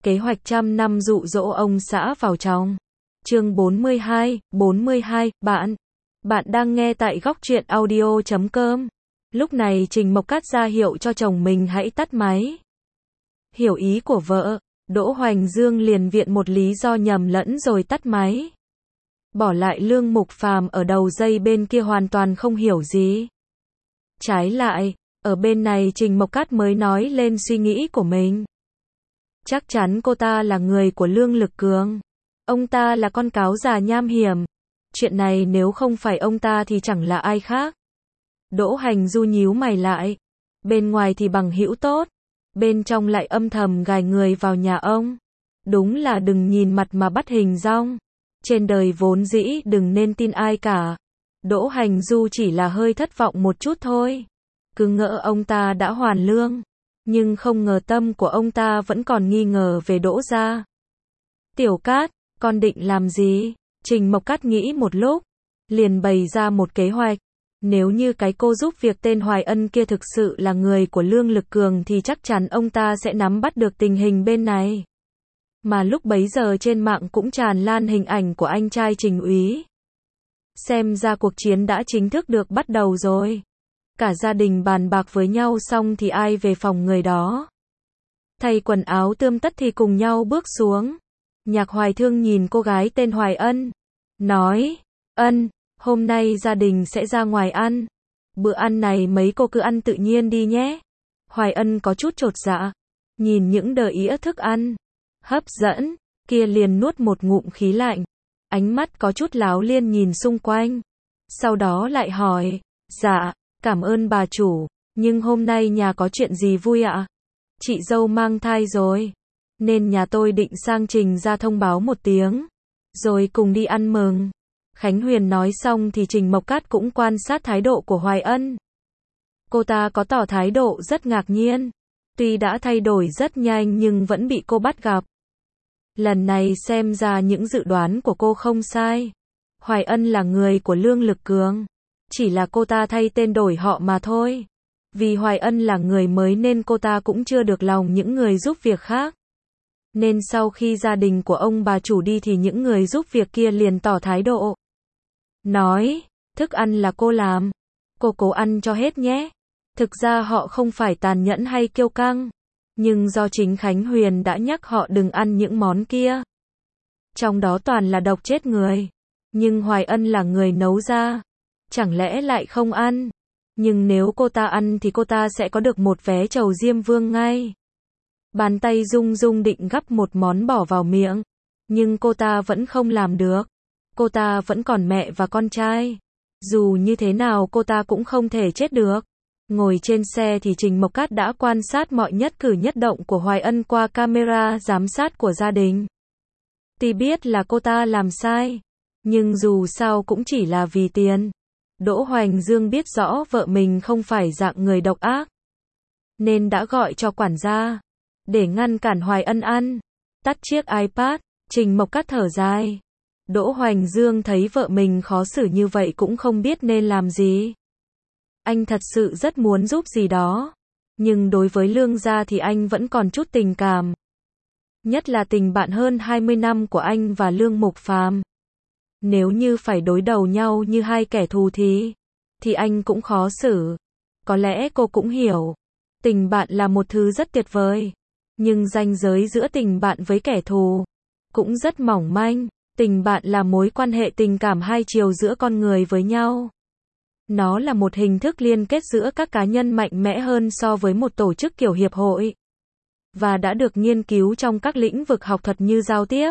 Kế hoạch trăm năm dụ dỗ ông xã vào trong. Chương 42, bạn đang nghe tại góc truyện audio.com. Lúc này Trình Mộc Cát ra hiệu cho chồng mình hãy tắt máy. Hiểu ý của vợ, Đỗ Hoành Dương liền viện một lý do nhầm lẫn rồi tắt máy. Bỏ lại Lương Mục Phàm ở đầu dây bên kia hoàn toàn không hiểu gì. Trái lại, ở bên này Trình Mộc Cát mới nói lên suy nghĩ của mình. Chắc chắn cô ta là người của Lương Lực Cường. Ông ta là con cáo già nham hiểm. Chuyện này nếu không phải ông ta thì chẳng là ai khác. Đỗ Hành Du nhíu mày lại. Bên ngoài thì bằng hữu tốt, bên trong lại âm thầm gài người vào nhà ông. Đúng là đừng nhìn mặt mà bắt hình dong. Trên đời vốn dĩ đừng nên tin ai cả. Đỗ Hành Du chỉ là hơi thất vọng một chút thôi. Cứ ngỡ ông ta đã hoàn lương. Nhưng không ngờ tâm của ông ta vẫn còn nghi ngờ về Đỗ gia. Tiểu Cát, con định làm gì? Trình Mộc Cát nghĩ một lúc, liền bày ra một kế hoạch. Nếu như cái cô giúp việc tên Hoài Ân kia thực sự là người của Lương Lực Cường thì chắc chắn ông ta sẽ nắm bắt được tình hình bên này. Mà lúc bấy giờ trên mạng cũng tràn lan hình ảnh của anh trai Trình úy. Xem ra cuộc chiến đã chính thức được bắt đầu rồi. Cả gia đình bàn bạc với nhau xong thì ai về phòng người đó. Thay quần áo tươm tất thì cùng nhau bước xuống. Nhạc Hoài Thương nhìn cô gái tên Hoài Ân. Nói, Ân, hôm nay gia đình sẽ ra ngoài ăn. Bữa ăn này mấy cô cứ ăn tự nhiên đi nhé. Hoài Ân có chút chột dạ. Nhìn những đĩa thức ăn hấp dẫn, kia liền nuốt một ngụm khí lạnh. Ánh mắt có chút láo liên nhìn xung quanh. Sau đó lại hỏi, dạ, cảm ơn bà chủ, nhưng hôm nay nhà có chuyện gì vui ạ? Chị dâu mang thai rồi, nên nhà tôi định sang Trình ra thông báo một tiếng, rồi cùng đi ăn mừng. Khánh Huyền nói xong thì Trình Mộc Cát cũng quan sát thái độ của Hoài Ân. Cô ta có tỏ thái độ rất ngạc nhiên. Tuy đã thay đổi rất nhanh nhưng vẫn bị cô bắt gặp. Lần này xem ra những dự đoán của cô không sai. Hoài Ân là người của Lương Lực Cường. Chỉ là cô ta thay tên đổi họ mà thôi. Vì Hoài Ân là người mới nên cô ta cũng chưa được lòng những người giúp việc khác. Nên sau khi gia đình của ông bà chủ đi thì những người giúp việc kia liền tỏ thái độ. Nói, thức ăn là cô làm. Cô cố ăn cho hết nhé. Thực ra họ không phải tàn nhẫn hay kiêu căng. Nhưng do chính Khánh Huyền đã nhắc họ đừng ăn những món kia. Trong đó toàn là độc chết người. Nhưng Hoài Ân là người nấu ra. Chẳng lẽ lại không ăn? Nhưng nếu cô ta ăn thì cô ta sẽ có được một vé chầu Diêm Vương ngay. Bàn tay rung rung định gắp một món bỏ vào miệng. Nhưng cô ta vẫn không làm được. Cô ta vẫn còn mẹ và con trai. Dù như thế nào cô ta cũng không thể chết được. Ngồi trên xe thì Trình Mộc Cát đã quan sát mọi nhất cử nhất động của Hoài Ân qua camera giám sát của gia đình. Tuy biết là cô ta làm sai, nhưng dù sao cũng chỉ là vì tiền. Đỗ Hoành Dương biết rõ vợ mình không phải dạng người độc ác, nên đã gọi cho quản gia, để ngăn cản Hoài Ân ăn. Tắt chiếc iPad, Trình Mộc Cát thở dài. Đỗ Hoành Dương thấy vợ mình khó xử như vậy cũng không biết nên làm gì. Anh thật sự rất muốn giúp gì đó. Nhưng đối với Lương gia thì anh vẫn còn chút tình cảm. Nhất là tình bạn hơn 20 năm của anh và Lương Mục Phàm. Nếu như phải đối đầu nhau như hai kẻ thù thì anh cũng khó xử. Có lẽ cô cũng hiểu. Tình bạn là một thứ rất tuyệt vời. Nhưng ranh giới giữa tình bạn với kẻ thù cũng rất mỏng manh. Tình bạn là mối quan hệ tình cảm hai chiều giữa con người với nhau. Nó là một hình thức liên kết giữa các cá nhân mạnh mẽ hơn so với một tổ chức kiểu hiệp hội. Và đã được nghiên cứu trong các lĩnh vực học thuật như giao tiếp,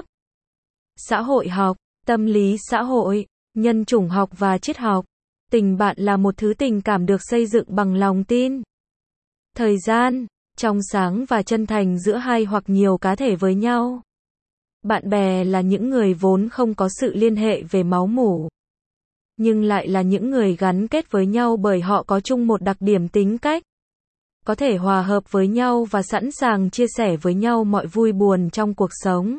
xã hội học, tâm lý xã hội, nhân chủng học và triết học. Tình bạn là một thứ tình cảm được xây dựng bằng lòng tin, thời gian, trong sáng và chân thành giữa hai hoặc nhiều cá thể với nhau. Bạn bè là những người vốn không có sự liên hệ về máu mủ, nhưng lại là những người gắn kết với nhau bởi họ có chung một đặc điểm tính cách. Có thể hòa hợp với nhau và sẵn sàng chia sẻ với nhau mọi vui buồn trong cuộc sống.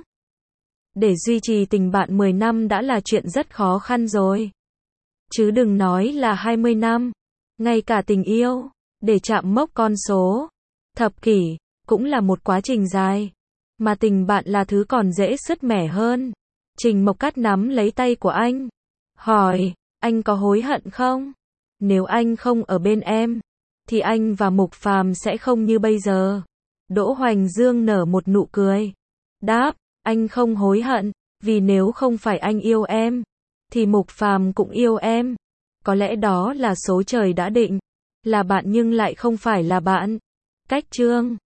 Để duy trì tình bạn 10 năm đã là chuyện rất khó khăn rồi. Chứ đừng nói là 20 năm. Ngay cả tình yêu, để chạm mốc con số thập kỷ, cũng là một quá trình dài. Mà tình bạn là thứ còn dễ sứt mẻ hơn. Trình Mộc Cát nắm lấy tay của anh. Hỏi, anh có hối hận không? Nếu anh không ở bên em, thì anh và Mục Phàm sẽ không như bây giờ. Đỗ Hoành Dương nở một nụ cười. Đáp, anh không hối hận, vì nếu không phải anh yêu em, thì Mục Phàm cũng yêu em. Có lẽ đó là số trời đã định. Là bạn nhưng lại không phải là bạn. Cách chương